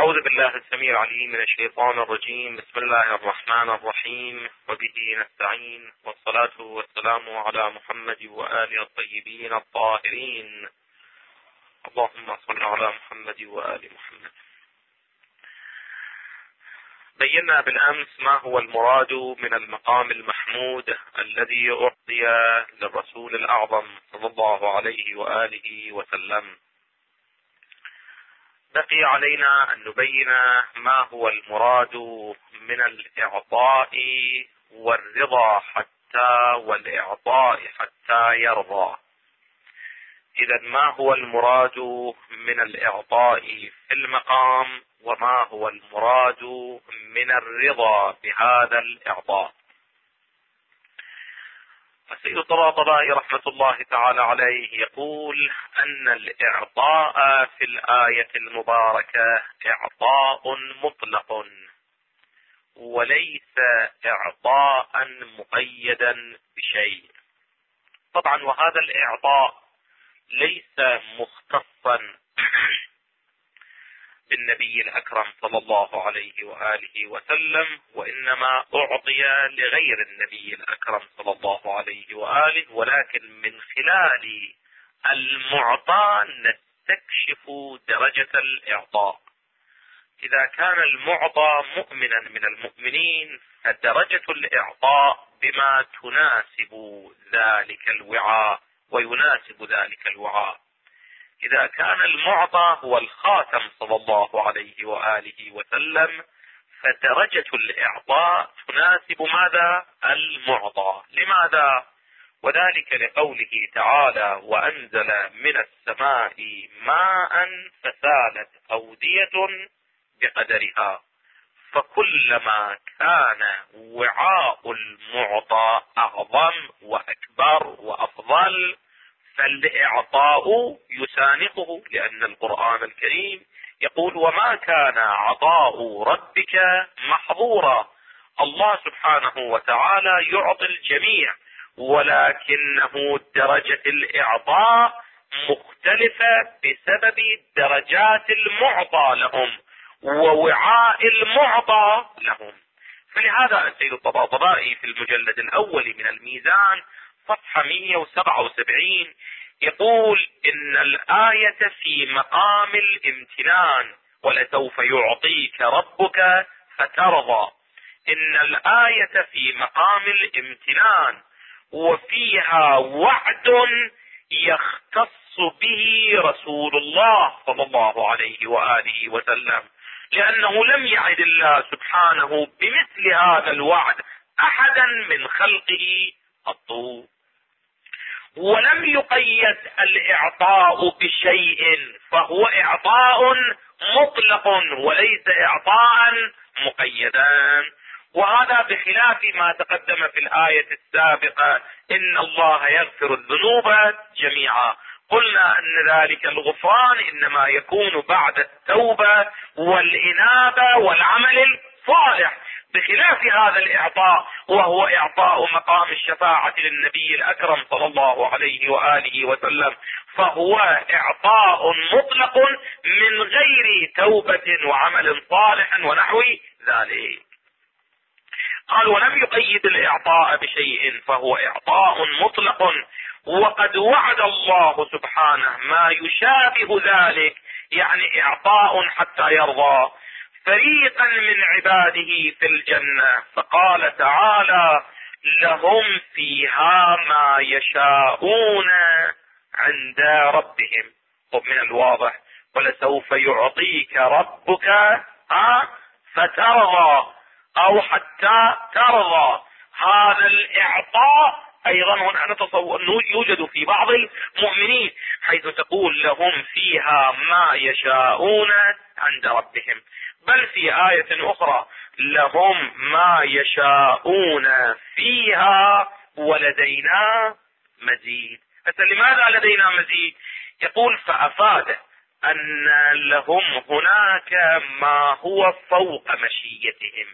أعوذ بالله السميع العليم من الشيطان الرجيم. بسم الله الرحمن الرحيم، وبه نستعين، والصلاة والسلام على محمد وآله الطيبين الطاهرين. اللهم صل على محمد وآل محمد. بينا بالأمس ما هو المراد من المقام المحمود الذي أعطي للرسول الأعظم صلى الله عليه وآله وسلم. بقي علينا أن نبين ما هو المراد من الإعطاء والرضا والإعطاء حتى يرضى. إذا ما هو المراد من الإعطاء في المقام، وما هو المراد من الرضا بهذا الإعطاء؟ السيد الطباطبائي رحمة الله تعالى عليه يقول أن الإعطاء في الآية المباركة إعطاء مطلق، وليس إعطاء مقيدا بشيء. طبعا وهذا الإعطاء ليس مختصا بالنبي الأكرم صلى الله عليه وآله وسلم، وإنما أعطي لغير النبي الأكرم صلى الله عليه وآله، ولكن من خلال المعطى نستكشف درجة الإعطاء. إذا كان المعطى مؤمنا من المؤمنين فدرجة الإعطاء بما تناسب ذلك الوعاء ويناسب ذلك الوعاء. إذا كان المعطى هو الخاتم صلى الله عليه وآله وسلم فدرجة الإعطاء تناسب ماذا؟ المعطى. لماذا؟ وذلك لقوله تعالى: وأنزل من السماء ماء فسالت أودية بقدرها. فكلما كان وعاء المعطى أعظم وأكبر وأفضل فالإعطاء يسانقه، لأن القرآن الكريم يقول: وما كان عطاء ربك محظورا. الله سبحانه وتعالى يعطي الجميع، ولكنه درجة الإعطاء مختلفة بسبب درجات المعطى لهم ووعاء المعطى لهم. فلهذا السيد الطباطبائي في المجلد الأول من الميزان صفحة 177 يقول إن الآية في مقام الامتنان: ولسوف يعطيك ربك فترضى. إن الآية في مقام الامتنان، وفيها وعد يختص به رسول الله صلى الله عليه وآله وسلم، لأنه لم يعد الله سبحانه بمثل هذا الوعد أحدا من خلقه قط. ولم يقيد الإعطاء بشيء، فهو إعطاء مطلق وليس إعطاء مقيدا. وهذا بخلاف ما تقدم في الآية السابقة: إن الله يغفر الذنوب جميعا. قلنا أن ذلك الغفران إنما يكون بعد التوبة والإنابة والعمل الصالح، بخلاف هذا الإعطاء وهو إعطاء مقام الشفاعة للنبي الأكرم صلى الله عليه وآله وسلم، فهو إعطاء مطلق من غير توبة وعمل صالح ونحو ذلك. قال: ولم يقيد الإعطاء بشيء، فهو إعطاء مطلق. وقد وعد الله سبحانه ما يشابه ذلك، يعني إعطاء حتى يرضى، فريقا من عباده في الجنة، فقال تعالى: لهم فيها ما يشاءون عند ربهم. ومن الواضح: ولسوف يعطيك ربك فترضى أو حتى ترضى. هذا الإعطاء أيضا هنا نتصور أنه يوجد في بعض المؤمنين، حيث تقول: لهم فيها ما يشاءون عند ربهم. بل في آية أخرى: لهم ما يشاءون فيها ولدينا مزيد. لماذا لدينا مزيد؟ يقول: فأفاد أن لهم هناك ما هو فوق مشيتهم.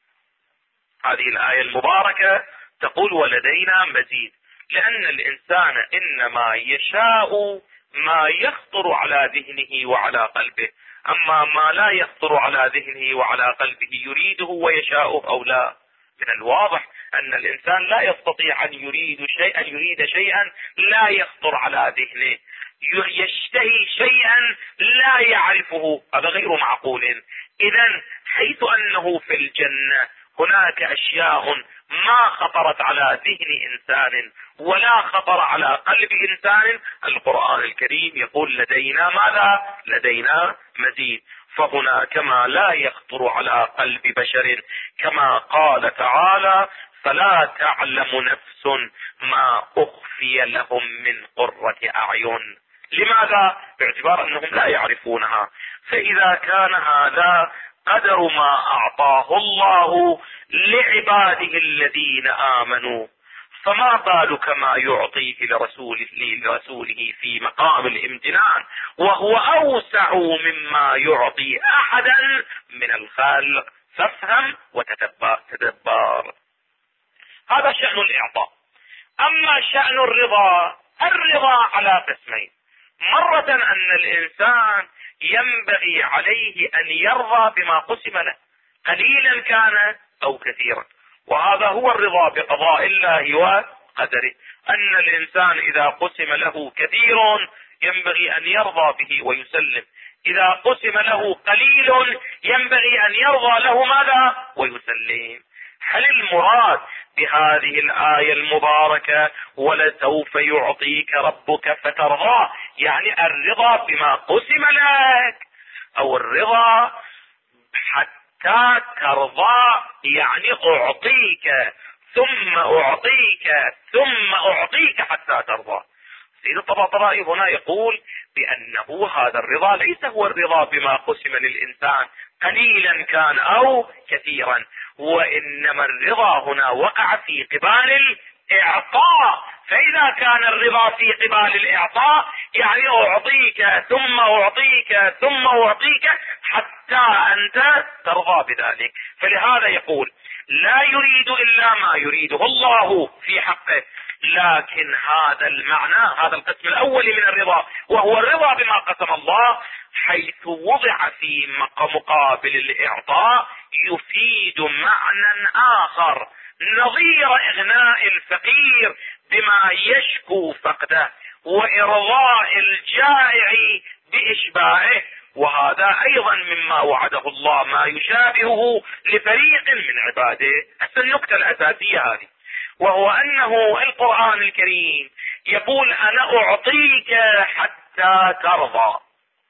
هذه الآية المباركة تقول: ولدينا مزيد، لأن الإنسان إنما يشاء ما يخطر على ذهنه وعلى قلبه. أما ما لا يخطر على ذهنه وعلى قلبه يريده ويشاءه أو لا. من الواضح أن الإنسان لا يستطيع أن يريد شيئا لا يخطر على ذهنه، يشتهي شيئا لا يعرفه، هذا غير معقول. إذن حيث أنه في الجنة هناك أشياء ما خطرت على ذهن إنسان ولا خطر على قلب إنسان، القرآن الكريم يقول لدينا ماذا؟ لدينا مزيد. فهنا كما لا يخطر على قلب بشر، كما قال تعالى فلا تعلم نفس ما أخفي لهم من قرة أعين. لماذا؟ باعتبار أنهم لا يعرفونها. فإذا كان هذا قدر ما أعطاه الله لعباده الذين آمنوا، فما بالك ما يعطيه لرسوله في مقام الامتنان، وهو أوسع مما يعطي أحدا من الخلق. فافهم وتدبر. هذا شأن الإعطاء. أما شأن الرضا على قسمين. مرة أن الإنسان ينبغي عليه أن يرضى بما قسم له، قليلا كان أو كثيرا، وهذا هو الرضا بقضاء الله وقدره. أن الإنسان إذا قسم له كثير ينبغي أن يرضى به ويسلم، إذا قسم له قليل ينبغي أن يرضى له ماذا؟ ويسلم. هل المراد بهذه الآية المباركة ولسوف يعطيك ربك فترضى يعني الرضا بما قسم لك، أو الرضا حتى ترضى يعني أعطيك ثم أعطيك ثم أعطيك حتى ترضى؟ سيد الطباطبائي هنا يقول بأنه هذا الرضا ليس هو الرضا بما قسم للإنسان قليلا كان أو كثيرا، وإنما الرضا هنا وقع في قبال الإعطاء. فإذا كان الرضا في قبال الإعطاء يعني أعطيك ثم أعطيك ثم أعطيك حتى أنت ترضى بذلك. فلهذا يقول لا يريد إلا ما يريده الله في حقه. لكن هذا المعنى، هذا القسم الأول من الرضا وهو الرضا بما قسم الله، حيث وضع في مقابل الإعطاء يفيد معنى آخر نظير إغناء الفقير بما يشكو فقده وإرضاء الجائع بإشباعه، وهذا أيضا مما وعده الله ما يشابهه لفريق من عباده. النقطة الأساسية هذه، وهو أنه القرآن الكريم يقول أنا أعطيك حتى ترضى،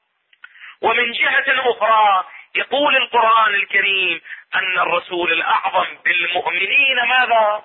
ومن جهة أخرى يقول القرآن الكريم أن الرسول الأعظم بالمؤمنين ماذا؟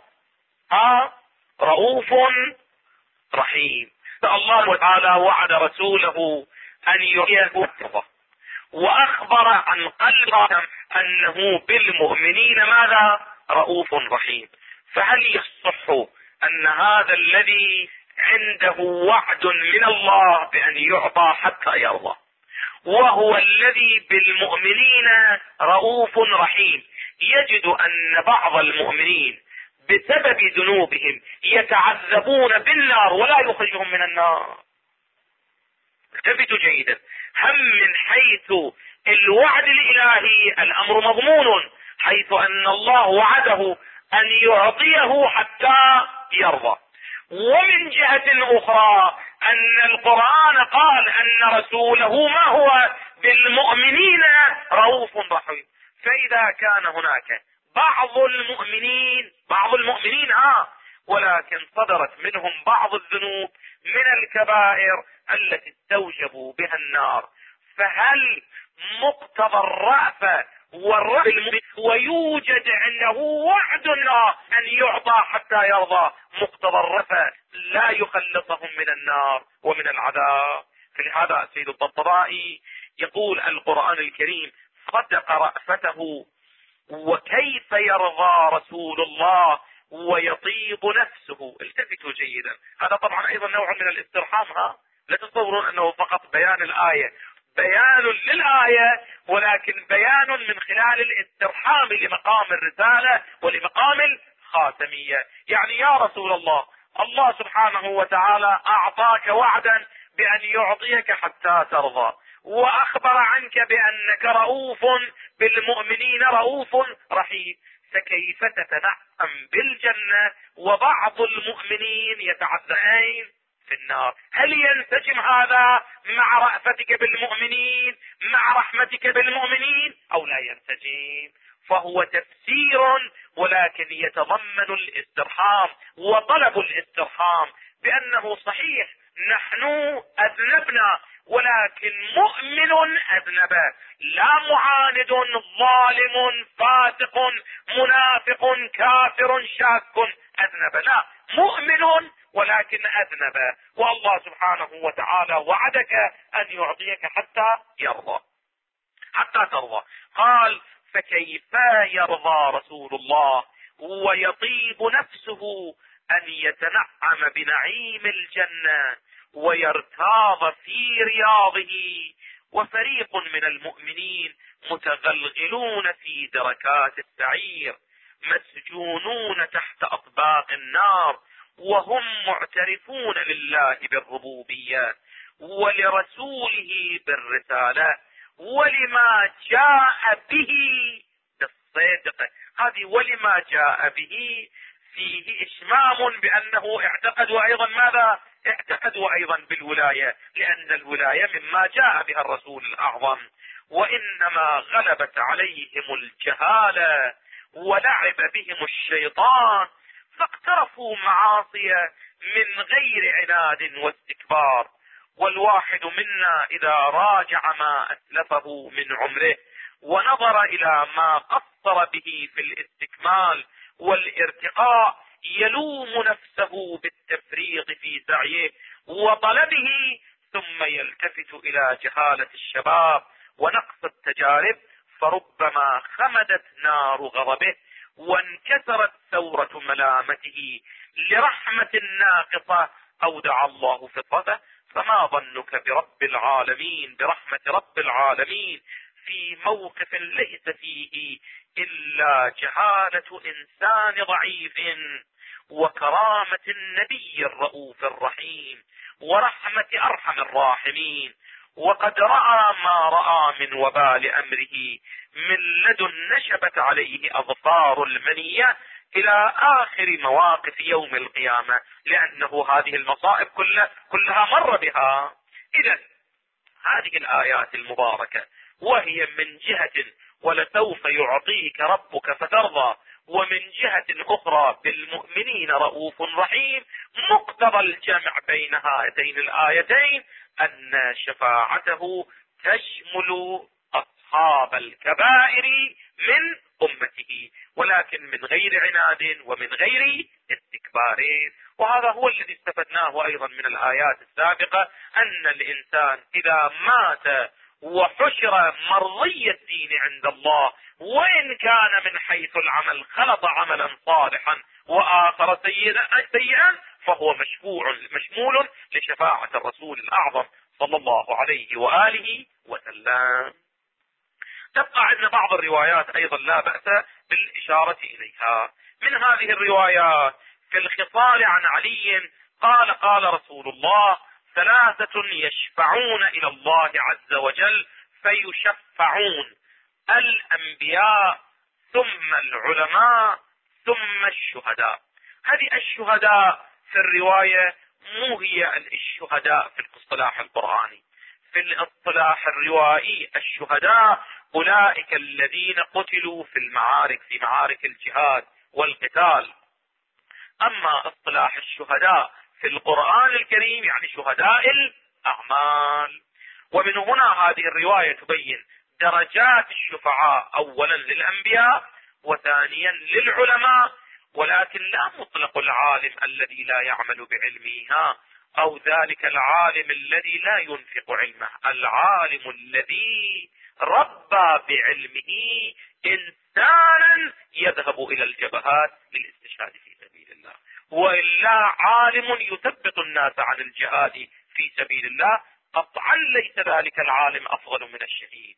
رؤوف رحيم. فالله تعالى وعد رسوله أن يعطيه ترضى، وأخبر عن قلبه أنه بالمؤمنين ماذا؟ رؤوف رحيم. فهل يصح أن هذا الذي عنده وعد من الله بأن يعطى حتى يرضى، وهو الذي بالمؤمنين رؤوف رحيم، يجد أن بعض المؤمنين بسبب ذنوبهم يتعذبون بالنار ولا يخرجهم من النار؟ التفتوا جيدا. هم من حيث الوعد الإلهي الأمر مضمون، حيث أن الله وعده أن يعطيه حتى يرضى، ومن جهة أخرى أن القرآن قال أن رسوله ما هو بالمؤمنين رؤوف رحيم. فإذا كان هناك بعض المؤمنين ولكن صدرت منهم بعض الذنوب من الكبائر التي استوجبوا بها النار، فهل مقتضى الرأفة والرحمة ويوجد عنده وعد أن يعطى حتى يرضى، مقتضى الرأفة لا يخلصهم من النار ومن العذاب؟ فلهذا سيد الطبطبائي يقول القرآن الكريم صدق رأفته، وكيف يرضى رسول الله ويطيب نفسه. التفتوا جيدا، هذا طبعا ايضا نوع من الاسترحام. لا تتصورون انه فقط بيان الآية، بيان للآية ولكن بيان من خلال الاسترحام لمقام الرسالة ولمقام الخاتمية. يعني يا رسول الله، الله سبحانه وتعالى أعطاك وعدا بأن يعطيك حتى ترضى، وأخبر عنك بأنك رؤوف بالمؤمنين رؤوف رحيم، فكيف تتنعم بالجنة وبعض المؤمنين يتعذبون في النار؟ هل ينسجم هذا مع رأفتك بالمؤمنين، مع رحمتك بالمؤمنين، أو لا ينسجم؟ فهو تفسير ولكن يتضمن الاسترحام وطلب الاسترحام بأنه صحيح نحن أذنبنا، ولكن مؤمن أذنب، لا معاند ظالم فاسق منافق كافر شاك أذنب، لا، مؤمن ولكن أذنب، والله سبحانه وتعالى وعدك أن يعطيك حتى يرضى، حتى ترضى. قال: فكيف يرضى رسول الله ويطيب نفسه أن يتنعم بنعيم الجنة ويرتاض في رياضه، وفريق من المؤمنين متغلغلون في دركات السعير مسجونون تحت أطباق النار، وهم معترفون لله بالربوبية ولرسوله بالرسالة ولما جاء به بالصدق. هذه ولما جاء به فيه إشمام بأنه اعتقدوا أيضا ماذا؟ اعتقدوا أيضا بالولاية، لأن الولاية مما جاء بها الرسول الأعظم. وإنما غلبت عليهم الجهالة ولعب بهم الشيطان فاقترفوا معاصي من غير عناد واستكبار. والواحد منا إذا راجع ما أسلفه من عمره ونظر إلى ما قصر به في الاستكمال والارتقاء يلوم نفسه بالتفريط في سعيه وطلبه، ثم يلتفت إلى جهالة الشباب ونقص التجارب، فربما خمدت نار غضبه وانكسرت ثورة ملامته لرحمة ناقصة أودع الله فطرته. فما ظنك برب العالمين، برحمة رب العالمين في موقف ليس فيه إلا جهالة إنسان ضعيف وكرامة النبي الرؤوف الرحيم ورحمة أرحم الراحمين. وقد رأى ما رأى من وبال أمره من لدن نشبت عليه أظفار المنية إلى آخر مواقف يوم القيامة، لأنه هذه المصائب كلها مر بها. إذن هذه الآيات المباركة وهي من جهة ولسوف يعطيك ربك فترضى، ومن جهة أخرى بالمؤمنين رؤوف رحيم، مقتضى الجمع بين هاتين الآيتين أن شفاعته تشمل أصحاب الكبائر من أمته، ولكن من غير عناد ومن غير استكبار. وهذا هو الذي استفدناه أيضا من الآيات السابقة، أن الإنسان إذا مات وحشر مرضي الدين عند الله، وإن كان من حيث العمل خلط عملا صالحا وآخر سيئا، فهو مشمول لشفاعة الرسول الأعظم صلى الله عليه وآله وسلم. تبقى عندنا بعض الروايات أيضا لا بأس بالإشارة إليها. من هذه الروايات في الخصال عن علي قال رسول الله: 3 يشفعون إلى الله عز وجل فيشفعون: الأنبياء ثم العلماء ثم الشهداء. هذه الشهداء في الرواية مو هي الشهداء في الاصطلاح القرآني. في الاصطلاح الروائي الشهداء أولئك الذين قتلوا في المعارك، في معارك الجهاد والقتال. أما اصطلاح الشهداء في القرآن الكريم يعني شهداء الأعمال. ومن هنا هذه الرواية تبين درجات الشفعاء، أولا للأنبياء وثانيا للعلماء، ولكن لا مطلق العالم الذي لا يعمل بعلمها، أو ذلك العالم الذي لا ينفق علمه، العالم الذي ربى بعلمه إنسانا يذهب إلى الجبهات للاستشهاد في سبيل الله، وإلا عالم يثبت الناس عن الجهاد في سبيل الله، قطعا ليس ذلك العالم أفضل من الشهيد.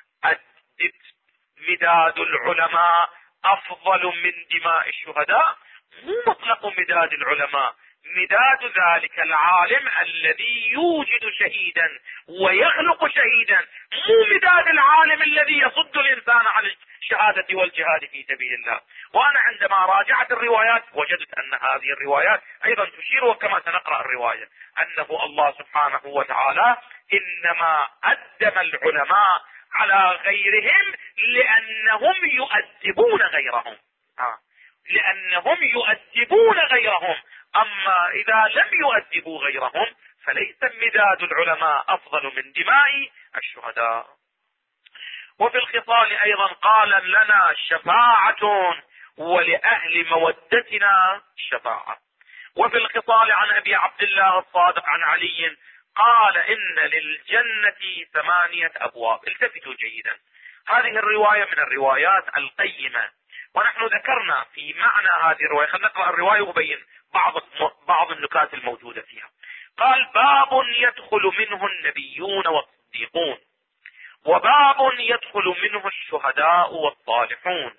مداد العلماء أفضل من دماء الشهداء، مو مطلق مداد العلماء، مداد ذلك العالم الذي يوجد شهيدا ويخلق شهيدا، مو مداد العالم الذي يصد الإنسان عن الشهادة والجهاد في سبيل الله. وأنا عندما راجعت الروايات وجدت أن هذه الروايات أيضا تشير، وكما سنقرأ الرواية، أنه الله سبحانه وتعالى إنما قدم العلماء على غيرهم لأنهم يؤدبون غيرهم، لأنهم يؤدبون غيرهم. أما إذا لم يؤدبوا غيرهم فليس مداد العلماء أفضل من دماء الشهداء. وفي الخصال أيضا قال لنا شفاعة ولأهل مودتنا شفاعة. وفي الخصال عن أبي عبد الله الصادق عن علي قال إن للجنة 8 أبواب. التفتوا جيدا، هذه الرواية من الروايات القيمة، ونحن ذكرنا في معنى هذه الرواية. خلينا نقرأ الرواية وبين بعض النكات الموجودة فيها. قال: باب يدخل منه النبيون والصديقون، وباب يدخل منه الشهداء والصالحون،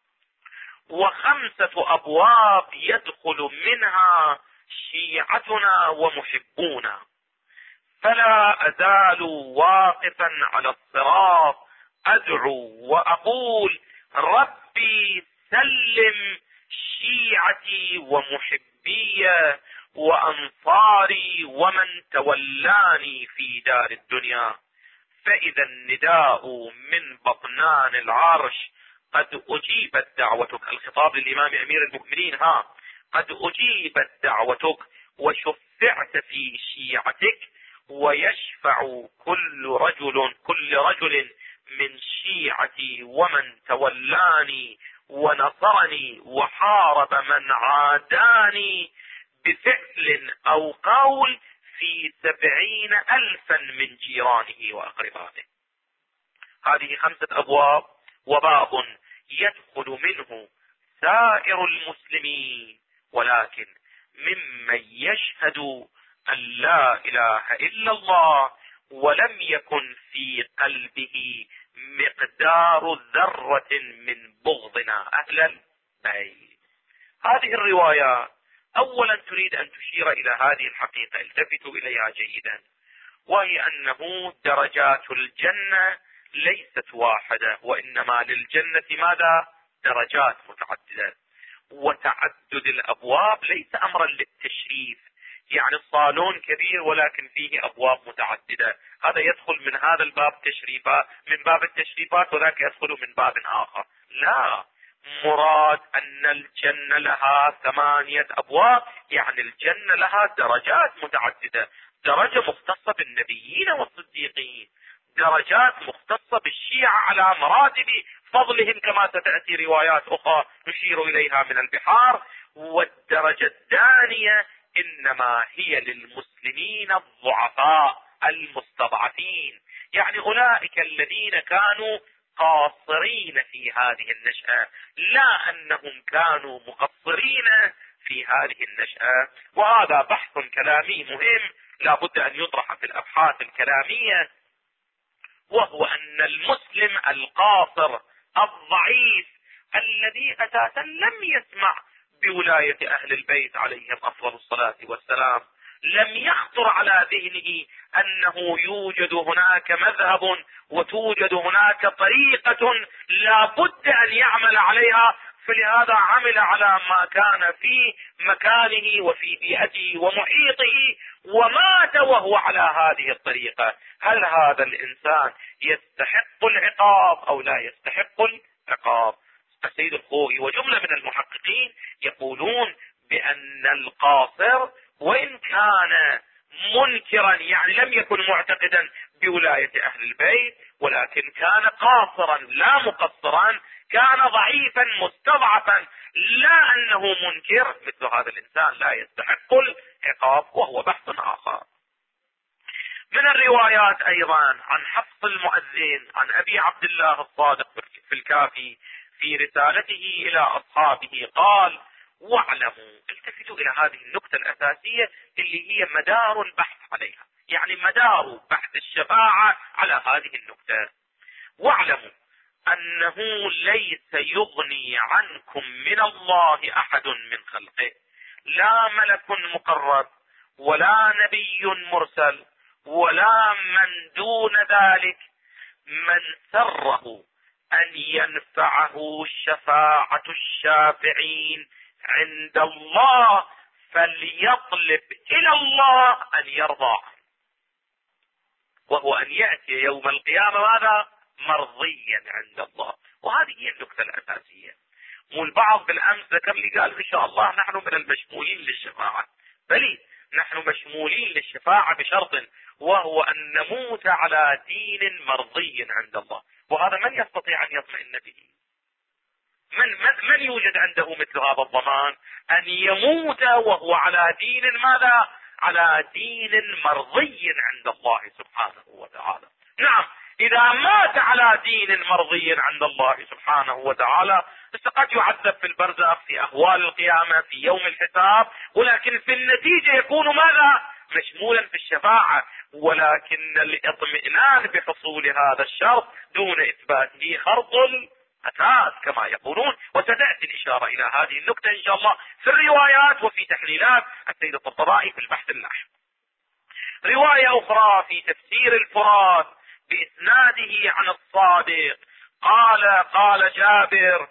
و5 أبواب يدخل منها شيعتنا ومحبونا، فلا أزال واقفا على الصراط أدعو وأقول: ربي سلم شيعتي ومحبي وأنصاري ومن تولاني في دار الدنيا. فإذا النداء من بطنان العرش: قد أجيبت دعوتك. الخطاب للإمام أمير المؤمنين: قد أجيبت دعوتك وشفعت في شيعتك، ويشفع كل رجل من شيعتي ومن تولاني ونصرني وحارب من عاداني بفعل أو قول في 70,000 من جيرانه وأقربائه. هذه 5 أبواب، وباب يدخل منه سائر المسلمين، ولكن ممن يشهد أن لا إله إلا الله ولم يكن في قلبه مقدار ذرة من بغضنا أهل البيت. هذه الرواية أولا تريد أن تشير إلى هذه الحقيقة، التفتوا إليها جيدا، وهي أنه درجات الجنة ليست واحدة، وإنما للجنة ماذا؟ درجات متعددة. وتعدد الأبواب ليس أمرا للتشريف، يعني الصالون كبير ولكن فيه أبواب متعددة، هذا يدخل من هذا الباب تشريفات، من باب التشريفات، وذاك يدخل من باب آخر. لا، مراد أن الجنة لها 8 أبواب، يعني الجنة لها درجات متعددة، درجة مختصة بالنبيين والصديقين، درجات مختصة بالشيعة على مراتب فضلهم كما ستأتي روايات أخرى نشير إليها من البحار. والدرجة الثانية إنما هي للمسلمين الضعفاء المستضعفين، يعني أولئك الذين كانوا قاصرين في هذه النشأة، لا أنهم كانوا مقصرين في هذه النشأة. وهذا بحث كلامي مهم لا بد أن يطرح في الأبحاث الكلامية، وهو أن المسلم القاصر الضعيف الذي أساسا لم يسمع بولاية أهل البيت عليهم أفضل الصلاة والسلام، لم يخطر على ذهنه أنه يوجد هناك مذهب وتوجد هناك طريقة لا بد أن يعمل عليها، فلهذا عمل على ما كان في مكانه وفي بيئته ومحيطه ومات وهو على هذه الطريقة. هل هذا الإنسان يستحق العقاب أو لا يستحق العقاب؟ السيد الخوئي وجملة من المحققين يقولون بأن القاصر وإن كان منكرا، يعني لم يكن معتقدا بولاية أهل البيت، ولكن كان قاصرا لا مقصرا، كان ضعيفا مستضعفا، لا أنه منكر، مثل هذا الإنسان لا يستحق العقاب، وهو بحث آخر. من الروايات أيضا عن حفص المؤذن عن أبي عبد الله الصادق في الكافي في رسالته إلى أصحابه قال: واعلموا. التفتوا إلى هذه النقطة الأساسية اللي هي مدار البحث عليها، يعني مدار بحث الشفاعة على هذه النقطة. واعلموا أنه ليس يغني عنكم من الله أحد من خلقه، لا ملك مقرب ولا نبي مرسل ولا من دون ذلك، من سره أن ينفعه شفاعة الشافعين عند الله فليطلب إلى الله أن يرضى عنه، وهو أن يأتي يوم القيامة ماذا؟ مرضيا عند الله. وهذه هي النقطة الأساسية. والبعض بالأمس ذكر لي قال إن شاء الله نحن من المشمولين للشفاعة. بل نحن مشمولين للشفاعة بشرط، وهو أن نموت على دين مرضي عند الله. وهذا من يستطيع أن يطمئن به؟ من يوجد عنده مثل هذا الضمان أن يموت وهو على دين ماذا؟ على دين مرضي عند الله سبحانه وتعالى. نعم، إذا مات على دين مرضي عند الله سبحانه وتعالى قد يعذب في البرزخ، في أهوال القيامة، في يوم الحساب، ولكن في النتيجة يكون ماذا؟ مشمولا في الشفاعة. ولكن الاطمئنان بحصول هذا الشرط دون إثباته خرط الأساس كما يقولون. وستأتي الإشارة إلى هذه النقطة إن شاء الله في الروايات وفي تحليلات السيد الطبراني في البحث اللاحق. رواية أخرى في تفسير الفرات بإسناده عن الصادق قال جابر،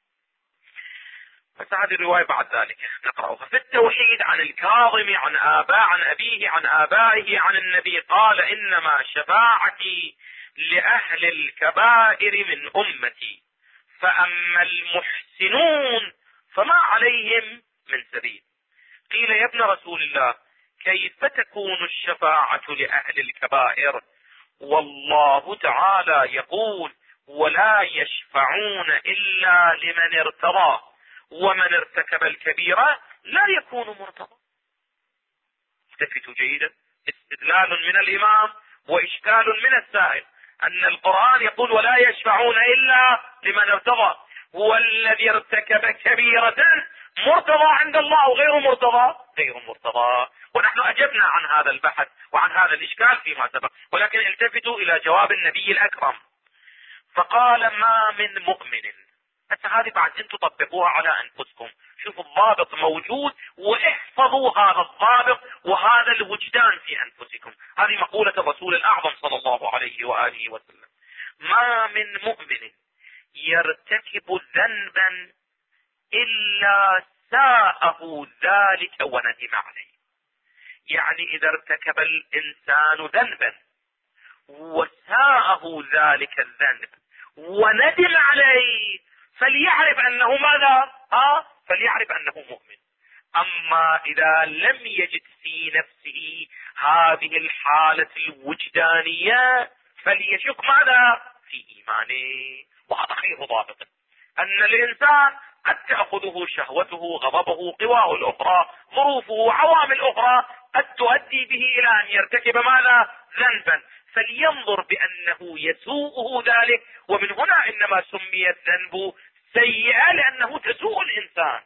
بس هذه الرواية بعد ذلك نقرأها في التوحيد عن الكاظم عن أبيه عن آبائه عن النبي قال إنما شفاعتي لأهل الكبائر من أمتي، فأما المحسنون فما عليهم من سبيل. قيل يا ابن رسول الله كيف تكون الشفاعة لأهل الكبائر؟ والله تعالى يقول ولا يشفعون إلا لمن ارتضى، ومن ارتكب الكبيرة لا يكون مرتضى. التفتوا جيدا، استدلال من الإمام وإشكال من السائل، أن القرآن يقول ولا يشفعون إلا لمن ارتضى، والذي ارتكب كبيرة مرتضى عند الله وغير مرتضى غير مرتضى. ونحن أجبنا عن هذا البحث وعن هذا الإشكال فيما سبق، ولكن التفتوا إلى جواب النبي الأكرم فقال ما من مؤمن. حتى هذه بعد أن تطبقوها على أنفسكم، شوفوا الضابط موجود واحفظوا هذا الضابط وهذا الوجدان في أنفسكم. هذه مقولة الرسول الأعظم صلى الله عليه وآله وسلم: ما من مؤمن يرتكب ذنبا إلا ساءه ذلك وندم عليه. يعني إذا ارتكب الإنسان ذنبا وساءه ذلك الذنب وندم عليه فليعرف أنه ماذا؟ فليعرف أنه مؤمن. أما إذا لم يجد في نفسه هذه الحالة الوجدانية فليشك ماذا؟ في إيمانه. وهذا خير ضابط، أن الإنسان قد تأخذه شهوته، غضبه، قواه الأخرى، ظروفه، عوامل أخرى قد تؤدي به إلى أن يرتكب ماذا؟ ذنبا، فلينظر بأنه يسوءه ذلك. ومن هنا إنما سمي الذنب سيئا لأنه تسوء الإنسان.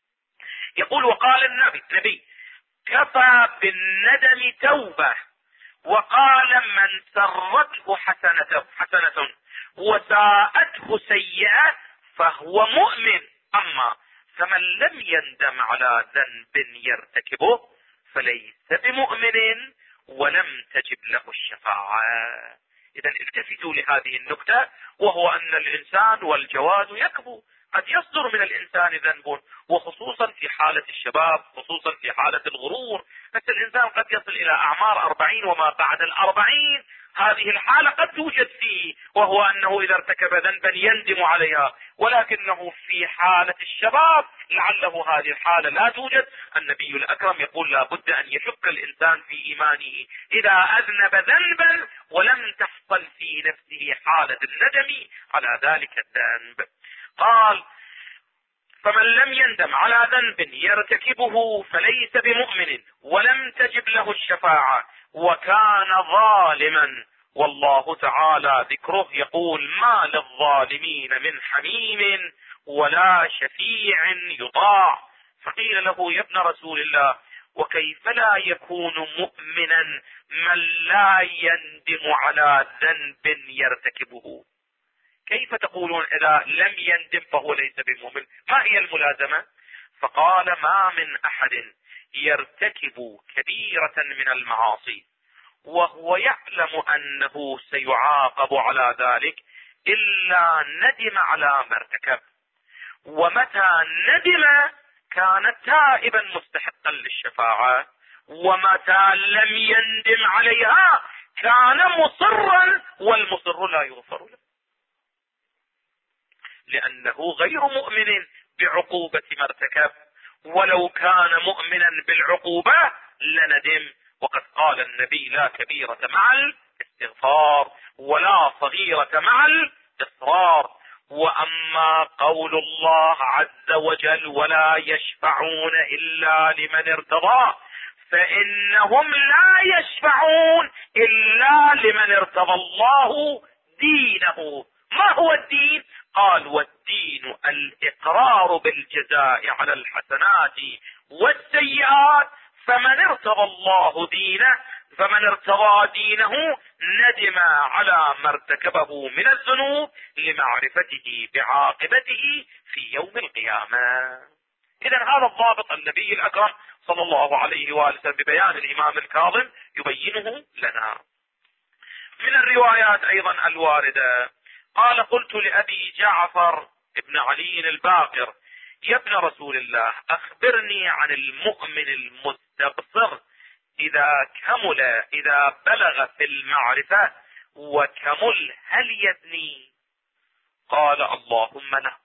يقول وقال النبي كفى بالندم توبة، وقال من سرته حسنة وساءته سيئة فهو مؤمن. أما فمن لم يندم على ذنب يرتكبه فليس بمؤمن ولم تجب له الشفاعة. إذا التفتوا لهذه النكتة، وهو أن الإنسان والجواز يكبو، قد يصدر من الإنسان ذنب، وخصوصا في حالة الشباب، خصوصا في حالة الغرور. بس الإنسان قد يصل إلى أعمار 40 وما بعد 40 هذه الحالة قد توجد فيه، وهو أنه إذا ارتكب ذنبا يندم عليها، ولكنه في حالة الشباب لعله هذه الحالة لا توجد. النبي الأكرم يقول لا بد أن يشك الإنسان في إيمانه إذا أذنب ذنبا ولم تحصل في نفسه حالة الندم على ذلك الذنب. قال فمن لم يندم على ذنب يرتكبه فليس بمؤمن ولم تجب له الشفاعة وكان ظالما. والله تعالى ذكره يقول ما للظالمين من حميم ولا شفيع يطاع. فقيل له يا ابن رسول الله وكيف لا يكون مؤمنا من لا يندم على ذنب يرتكبه؟ كيف تقولون إذا لم يندم فهو ليس بمؤمن؟ ما هي الملازمة؟ فقال: ما من أحد يرتكب كبيرة من المعاصي وهو يعلم أنه سيعاقب على ذلك إلا ندم على ما ارتكب، ومتى ندم كان تائبا مستحقا للشفاعة، ومتى لم يندم عليها كان مصرا، والمصر لا يغفر له، لأنه غير مؤمن بعقوبة ما ارتكب، ولو كان مؤمنا بالعقوبة لندم. وقد قال النبي: لا كبيرة مع الاستغفار ولا صغيرة مع الإصرار. وأما قول الله عز وجل: ولا يشفعون إلا لمن ارتضى، فإنهم لا يشفعون إلا لمن ارتضى الله دينه. ما هو الدين؟ قال: والدين الإقرار بالجزاء على الحسنات والسيئات، فمن ارتضى الله دينه، فمن ارتضى دينه ندم على ما ارتكبه من الذنوب لمعرفته بعاقبته في يوم القيامة. إذن هذا الضابط النبي الأكرم صلى الله عليه وآله وسلم ببيان الإمام الكاظم يبينه لنا. من الروايات أيضا الواردة قال: قلت لأبي جعفر ابن علي الباقر: يا ابن رسول الله، أخبرني عن المؤمن المستبصر إذا بلغ في المعرفة وكمل، هل يزني؟ قال: اللهم لا.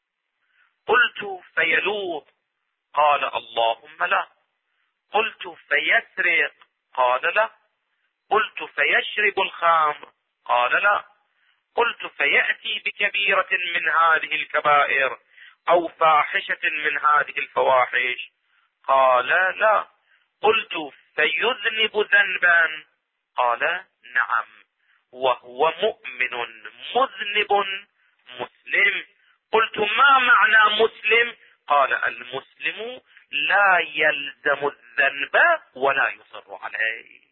قلت: فيلوط؟ قال: اللهم لا. قلت: فيسرق؟ قال: لا. قلت: فيشرب الخمر؟ قال: لا. قلت: فيأتي بكبيرة من هذه الكبائر أو فاحشة من هذه الفواحش؟ قال: لا. قلت: فيذنب ذنبا؟ قال: نعم، وهو مؤمن مذنب مسلم. قلت: ما معنى مسلم؟ قال: المسلم لا يلزم الذنب ولا يصر عليه.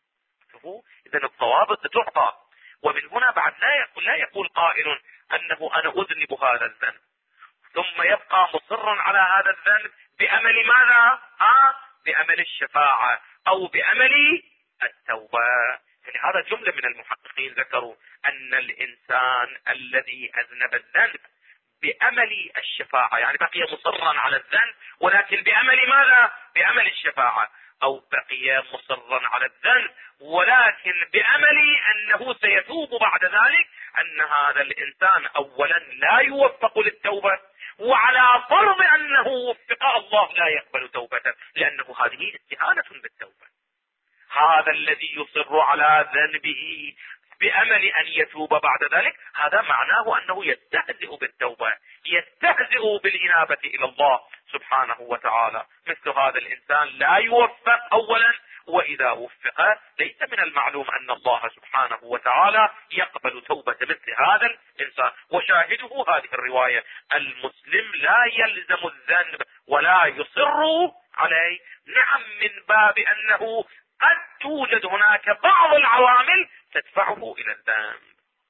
إذن الضوابط تعطى، ومن هنا بعد لا يقول قائل أنه أنا أذنب هذا الذنب ثم يبقى مصرا على هذا الذنب بأمل ماذا؟ بأمل الشفاعة أو بأمل التوبة. لهذا جملة من المحققين ذكروا أن الإنسان الذي أذنب الذنب بأمل الشفاعة، يعني بقي مصرا على الذنب ولكن بأمل ماذا؟ بأمل الشفاعة، أو بقي مصرا على الذنب ولكن بأمل أنه سيتوب بعد ذلك، أن هذا الإنسان أولا لا يوفق للتوبة، وعلى فرض أنه وفق الله لا يقبل توبته، لأنه هذه استهانة بالتوبة. هذا الذي يصر على ذنبه بأمل أن يتوب بعد ذلك، هذا معناه أنه يستهزئ بالتوبة، يستهزئ بالإنابة إلى الله سبحانه وتعالى. مثل هذا الإنسان لا يوفق أولا، وإذا وفق ليس من المعلوم أن الله سبحانه وتعالى يقبل توبة مثل هذا الإنسان. وشاهده هذه الرواية: المسلم لا يلزم الذنب ولا يصر عليه. نعم، من باب أنه قد توجد هناك بعض العوامل تدفعه إلى الذنب.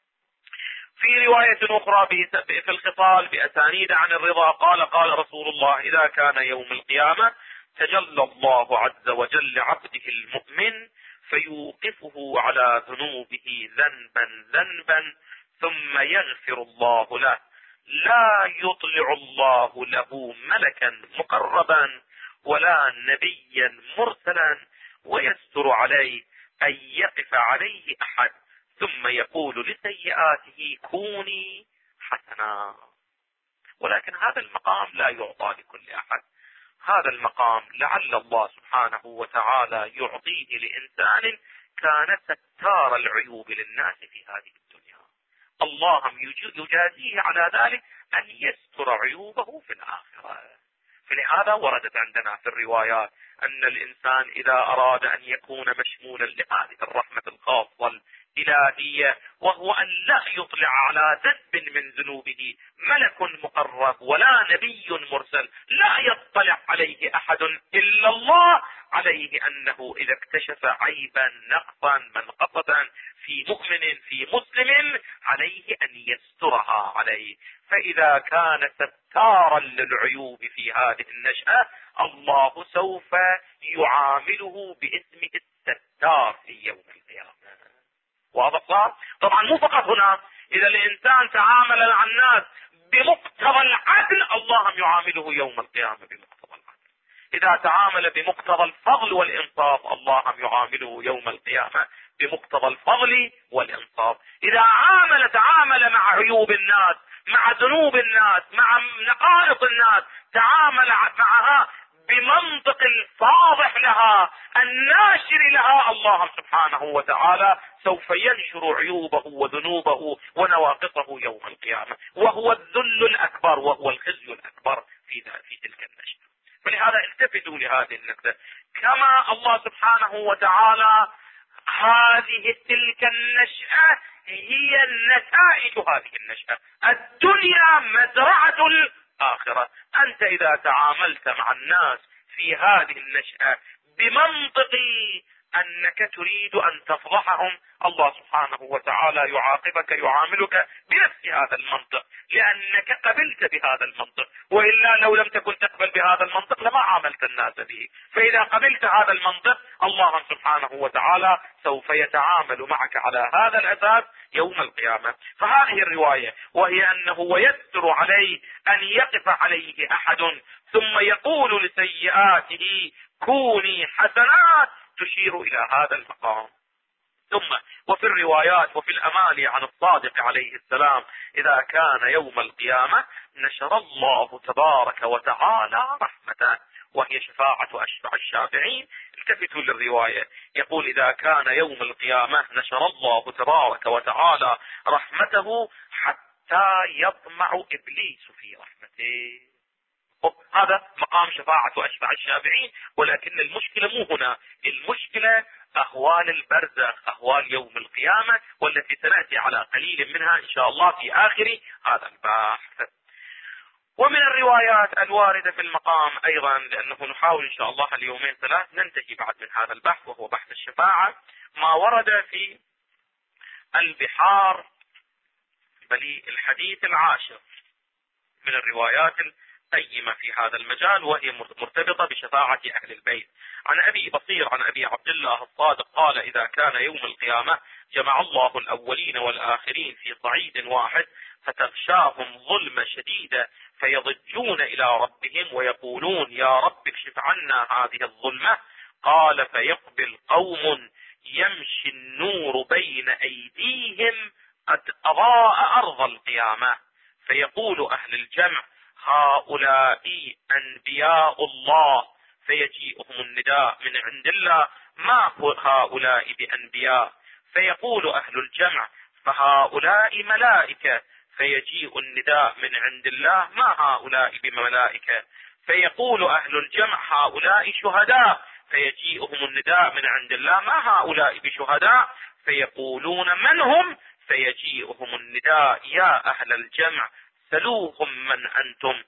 في رواية أخرى في الخصال بأسانيد عن الرضا قال: قال رسول الله: إذا كان يوم القيامة تجلى الله عز وجل لعبده المؤمن فيوقفه على ذنوبه ذنبا ذنبا ثم يغفر الله له، لا يطلع الله له ملكا مقربا ولا نبيا مرسلا ويستر عليه أن يقف عليه أحد، ثم يقول لسيئاته كوني حسنا. ولكن هذا المقام لا يعطى لكل أحد. هذا المقام لعل الله سبحانه وتعالى يعطيه لإنسان كان ستار العيوب للناس في هذه الدنيا، الله يجازيه على ذلك أن يستر عيوبه في الآخرة. فلهذا وردت عندنا في الروايات أن الإنسان إذا أراد أن يكون مشمولا لهذه الرحمة الخاصة الإلهية، وهو أن لا يطلع على ذنب من ذنوبه ملك مقرب ولا نبي مرسل، لا يطلع عليه أحد إلا الله عليه أنه إذا اكتشف عيبا نقصا منقصة في مؤمن في مسلم عليه أن يسترها عليه. فإذا كان ستارا للعيوب في هذه النشأة الله سوف يعامله باسم الستار في يوم القيامة. واضح؟ طبعا مو فقط هنا، إذا الإنسان تعامل مع الناس بمقتضى العدل الله يعامله يوم القيامة بمقتضى العدل. إذا تعامل بمقتضى الفضل والإنصاف الله يعامله يوم القيامة بمقتضى الفضل والإنصاف. إذا تعامل مع عيوب الناس، مع ذنوب الناس، مع نقائص الناس، تعامل معها بمنطق الفاضح لها الناشر لها، الله سبحانه وتعالى سوف ينشر عيوبه وذنوبه ونواقصه يوم القيامة، وهو الذل الأكبر وهو الخزي الأكبر في تلك النشأة. فلهذا التفتوا لهذه النكتة. كما الله سبحانه وتعالى هذه تلك النشأة هي النتائج هذه النشأة، الدنيا مزرعة الآخرة. أنت إذا تعاملت مع الناس في هذه النشأة بمنطق أنك تريد أن تفضحهم الله سبحانه وتعالى يعاملك بنفس هذا المنطق، لأنك قبلت بهذا المنطق، وإلا لو لم تكن تقبل بهذا المنطق لما عاملت الناس به. فإذا قبلت هذا المنطق الله سبحانه وتعالى سوف يتعامل معك على هذا الأساس يوم القيامة. فهذه الرواية، وهي أنه ويستر عليه أن يقف عليه أحد ثم يقول لسيئاته كوني حسنات، تشير إلى هذا المقام. ثم وفي الروايات وفي الأمال عن الصادق عليه السلام إذا كان يوم القيامة نشر الله تبارك وتعالى رحمته، وهي شفاعة أشفع الشافعين. التفتوا للرواية، يقول إذا كان يوم القيامة نشر الله تبارك وتعالى رحمته حتى يطمع إبليس في رحمته. هذا مقام شفاعة أشفع الشافعين. ولكن المشكلة مو هنا، المشكلة أهوال البرزخ، أهوال يوم القيامة، والتي سنأتي على قليل منها إن شاء الله في آخر هذا البحث. ومن الروايات الواردة في المقام أيضا، لأنه نحاول إن شاء الله اليومين ثلاث ننتهي بعد من هذا البحث وهو بحث الشفاعة، ما ورد في البحار بل الحديث العاشر من الروايات القيمة في هذا المجال، وهي مرتبطة بشفاعة أهل البيت. عن أبي بصير عن أبي عبد الله الصادق قال إذا كان يوم القيامة جمع الله الأولين والآخرين في صعيد واحد فتغشاهم ظلمة شديدة فيضجون إلى ربهم ويقولون يا رب اكشف عنا هذه الظلمة. قال فيقبل قوم يمشي النور بين أيديهم قد أضاء أرض القيامة، فيقول أهل الجمع هؤلاء أنبياء الله، فيجيئهم النداء من عند الله ما هؤلاء بأنبياء، فيقول أهل الجمع فهؤلاء ملائكة، فيجيء النداء من عند الله ما هؤلاء بملائكة، فيقول أهل الجمع هؤلاء شهداء، فيجيئهم النداء من عند الله ما هؤلاء بشهداء، فيقولون من هم، فيجيئهم النداء يا أهل الجمع سلوهم من أنتم،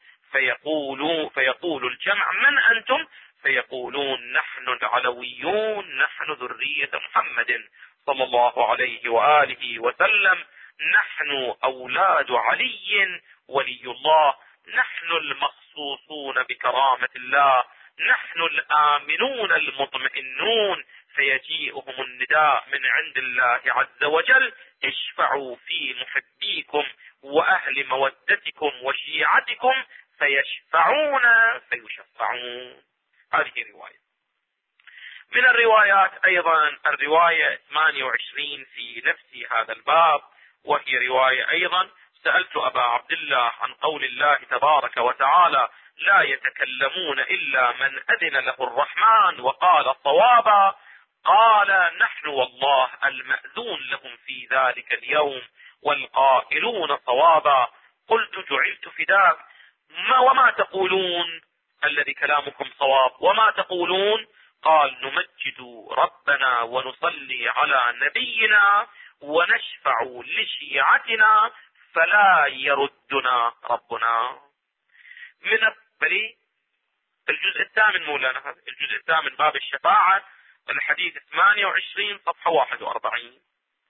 فيقول الجمع من أنتم، فيقولون نحن العلويون، نحن ذرية محمد صلى الله عليه وآله وسلم، نحن أولاد علي ولي الله، نحن المخصوصون بكرامة الله، نحن الآمنون المطمئنون، فيجيئهم النداء من عند الله عز وجل اشفعوا في محبيكم وأهل مودتكم وشيعتكم، فيشفعون فيشفعون. هذه رواية. من الروايات أيضا الرواية 28 في نفس هذا الباب، وهي رواية أيضا سألت أبا عبد الله عن قول الله تبارك وتعالى لا يتكلمون إلا من أذن له الرحمن وقال صوابا، قال نحن والله المأذون لهم في ذلك اليوم والقائلون صوابا. قلت جعلت فداك وما تقولون الذي كلامكم صواب، وما تقولون؟ قال نمجد ربنا ونصلي على نبينا ونشفع لشيعتنا فلا يردنا ربنا. من الجزء الثامن مولانا، هذا الجزء الثامن باب الشفاعة، الحديث 28 صفحة 41.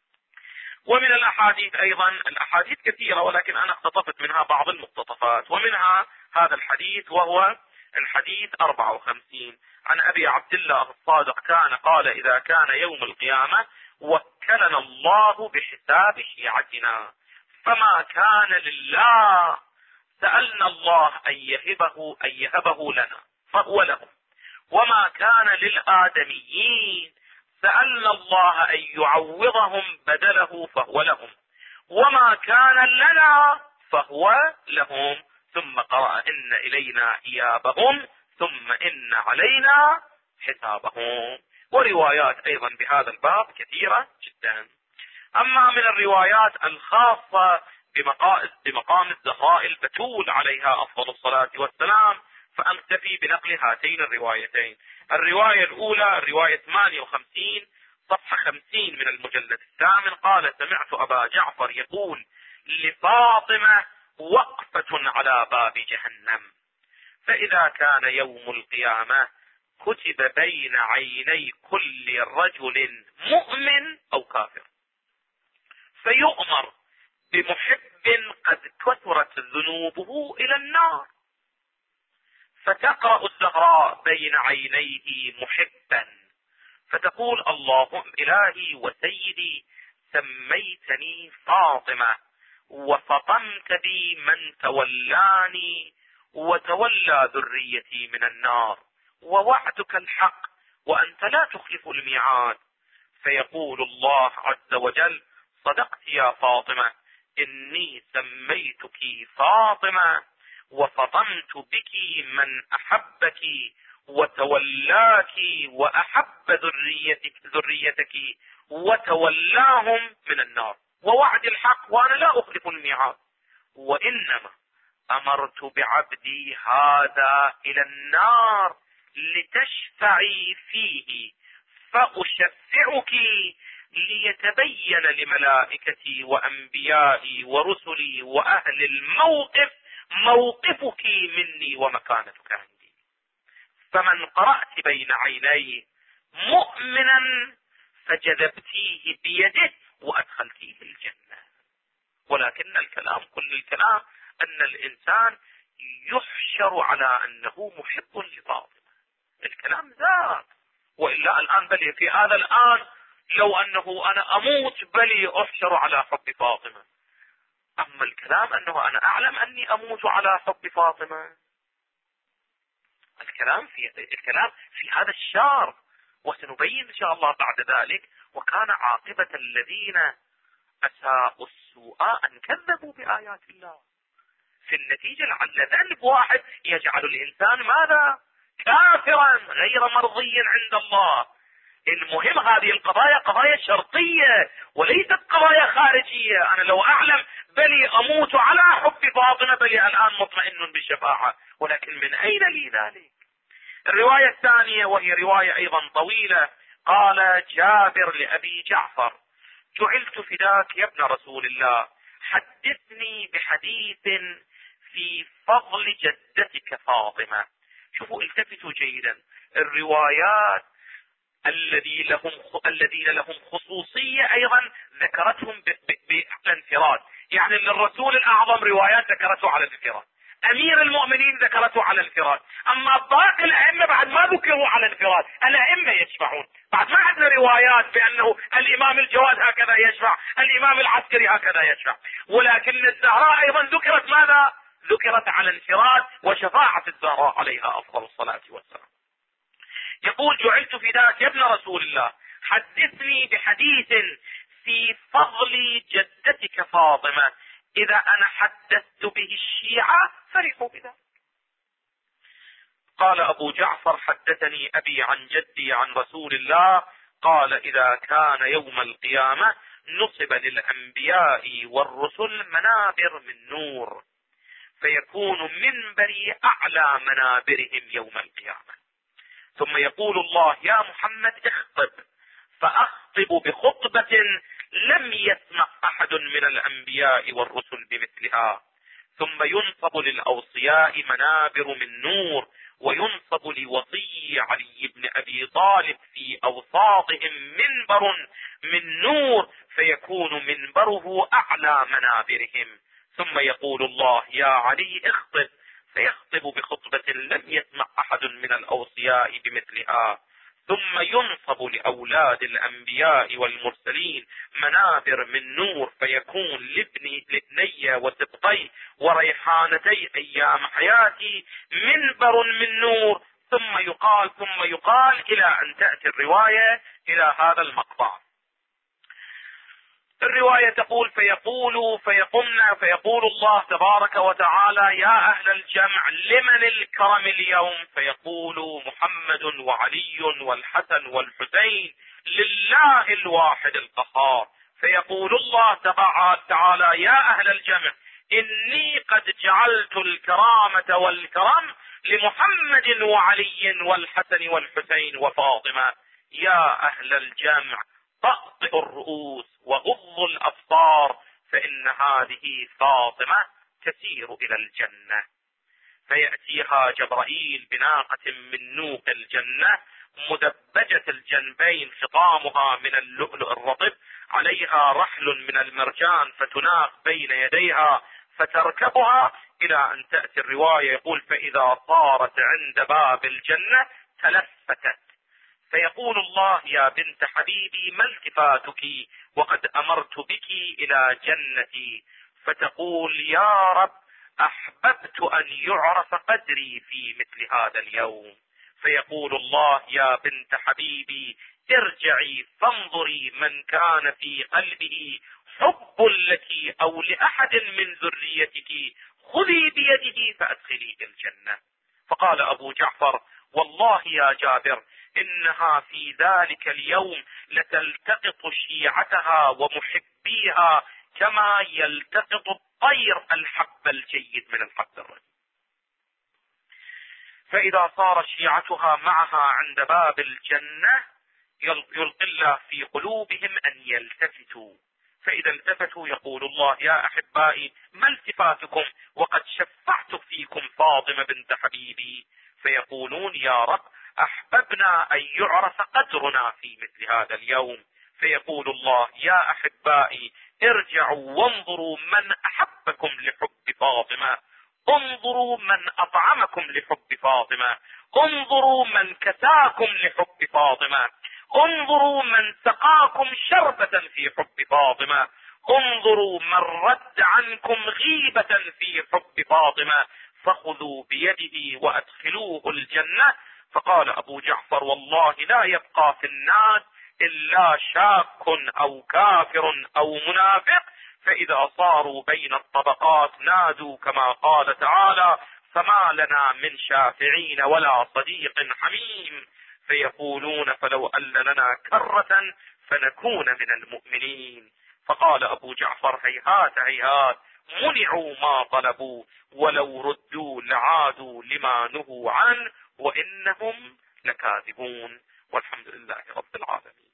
ومن الأحاديث أيضا، الأحاديث كثيرة ولكن أنا اقتطفت منها بعض المقتطفات، ومنها هذا الحديث وهو الحديث 54 عن أبي عبد الله الصادق كان قال: إذا كان يوم القيامة وكلنا الله بحساب شيعتنا، فما كان لله سألنا الله أن يهبه لنا فهو لهم، وما كان للآدميين سألنا الله أن يعوضهم بدله فهو لهم، وما كان لنا فهو لهم. ثم قرأ: إن إلينا إيابهم ثم إن علينا حسابهم. وروايات أيضا بهذا الباب كثيرة جدا. أما من الروايات الخاصة بمقام الزهراء البتول عليها أفضل الصلاة والسلام، فأكتفي بنقل هاتين الروايتين. الرواية الأولى الرواية 58 صفحة 50 من المجلد الثامن، قال: سمعت أبا جعفر يقول لفاطمة: وقفة على باب جهنم، فإذا كان يوم القيامة كتب بين عيني كل رجل مؤمن أو كافر، فيؤمر بمحب قد كثرت ذنوبه إلى النار، فتقرأ الزهراء بين عينيه محبا فتقول: اللهم إلهي وسيدي سميتني فاطمة وفطمت بي من تولاني وتولى ذريتي من النار، ووعدك الحق وأنت لا تخلف الميعاد. فيقول الله عز وجل: صدقت يا فاطمة، إني سميتك فاطمة وفطمت بك من أحبك وتولاك وأحب ذريتك وتولاهم من النار، ووعد الحق وأنا لا أخلف الميعاد، وإنما أمرت بعبدي هذا إلى النار لتشفعي فيه فأشفعك ليتبين لملائكتي وأنبيائي ورسلي وأهل الموقف موقفك مني ومكانتك عندي. فمن قرأت بين عينيه مؤمنا فجذبتيه بيده وأدخلتيه الجنة. ولكن الكلام كل الكلام أن الإنسان يحشر على أنه محب لفاطمة، الكلام ذات. وإلا الآن بلي في هذا الآن لو أنه أنا أموت بلي أحشر على حب فاطمة، أما الكلام أنه أنا أعلم أني أموت على حب فاطمة. الكلام في هذا الشار، وسنبين إن شاء الله بعد ذلك. وكان عاقبة الذين أساءوا السوء أن كذبوا بآيات الله. في النتيجة لعل ذنب واحد يجعل الإنسان ماذا؟ كافرا غير مرضي عند الله. المهم هذه القضايا قضايا شرطية وليست قضايا خارجية. أنا لو أعلم بلي أموت على حب فاطمة بلي الآن مطمئن بالشفاعة، ولكن من أين لي ذلك؟ الرواية الثانية وهي رواية أيضا طويلة، قال جابر لأبي جعفر: جعلت فداك يا ابن رسول الله، حدثني بحديث في فضل جدتك فاطمة. شوفوا التفتوا جيدا، الروايات الذين لهم خصوصية أيضا ذكرتهم بالانفراد. يعني للرسول الأعظم روايات ذكرته على الانفراد، أمير المؤمنين ذكرته على الانفراد، أما باقي الأئمة بعد ما ذكروا على الانفراد. الأئمة يشفعون، بعد ما عندنا روايات بأنه الإمام الجواد هكذا يشفع، الإمام العسكري هكذا يشفع. ولكن الزهراء أيضا ذكرت ماذا؟ ذكرت على الانفراد وشفاعة الزهراء عليها أفضل الصلاة والسلام. يقول: جعلت فداك يا ابن رسول الله، حدثني بحديث في فضل جدتك فاطمة، إذا أنا حدثت به الشيعة فرحوا بذلك. قال أبو جعفر: حدثني أبي عن جدي عن رسول الله قال: إذا كان يوم القيامة نصب للأنبياء والرسل منابر من نور، فيكون منبري أعلى منابرهم يوم القيامة، ثم يقول الله: يا محمد اخطب، فأخطب بخطبة لم يسمع أحد من الأنبياء والرسل بمثلها، ثم ينصب للأوصياء منابر من نور، وينصب لوصي علي بن أبي طالب في أوساطهم منبر من نور، فيكون منبره أعلى منابرهم. ثم يقول الله يا علي اخطب، فيخطب بخطبة لم يسمع أحد من الأوصياء بمثلها. ثم ينصب لأولاد الأنبياء والمرسلين منابر من نور، فيكون لابني وسبطي وريحانتي أيام حياتي منبر من نور. ثم يقال إلى أن تأتي الرواية إلى هذا المقطع. الرواية تقول فيقول الله تبارك وتعالى يا أهل الجمع لمن الكرم اليوم؟ فيقول محمد وعلي والحسن والحسين لله الواحد القهار. فيقول الله تعالى يا أهل الجمع إني قد جعلت الكرامة والكرم لمحمد وعلي والحسن والحسين وفاطمة. يا أهل الجمع طأطئوا الرؤوس وغضوا الأبصار، فإن هذه فاطمة تسير إلى الجنة. فيأتيها جبرائيل بناقة من نوق الجنة مدبجة الجنبين، خطامها من اللؤلؤ الرطب، عليها رحل من المرجان، فتناق بين يديها فتركبها إلى أن تأتي الرواية يقول فإذا صارت عند باب الجنة تلفتت، فيقول الله يا بنت حبيبي ما التفاتك وقد أمرت بك إلى جنتي؟ فتقول يا رب أحببت أن يعرف قدري في مثل هذا اليوم. فيقول الله يا بنت حبيبي ارجعي فانظري من كان في قلبه حب لك أو لأحد من ذريتك، خذي بيده فأدخلي الجنة. فقال أبو جعفر والله يا جابر إنها في ذلك اليوم لتلتقط شيعتها ومحبيها كما يلتقط الطير الحب الجيد من الحب الرديء. فإذا صار شيعتها معها عند باب الجنة يلقي الله في قلوبهم أن يلتفتوا، فإذا التفتوا يقول الله يا أحبائي ما التفاتكم وقد شفعت فيكم فاطمة بنت حبيبي؟ فيقولون يا رب أحببنا أن يعرف قدرنا في مثل هذا اليوم. فيقول الله يا أحبائي ارجعوا وانظروا من أحبكم لحب فاطمة، انظروا من أطعمكم لحب فاطمة، انظروا من كساكم لحب فاطمة، انظروا من سقاكم شربة في حب فاطمة، انظروا من رد عنكم غيبة في حب فاطمة، فخذوا بيده وأدخلوه الجنة. فقال أبو جعفر والله لا يبقى في الناس إلا شاك أو كافر أو منافق، فإذا صاروا بين الطبقات نادوا كما قال تعالى فما لنا من شافعين ولا صديق حميم، فيقولون فلو أن لنا كرة فنكون من المؤمنين. فقال أبو جعفر هيهات هيهات منعوا ما طلبوا ولو ردوا لعادوا لما نهوا عنه وإنهم لكاذبون. والحمد لله رب العالمين.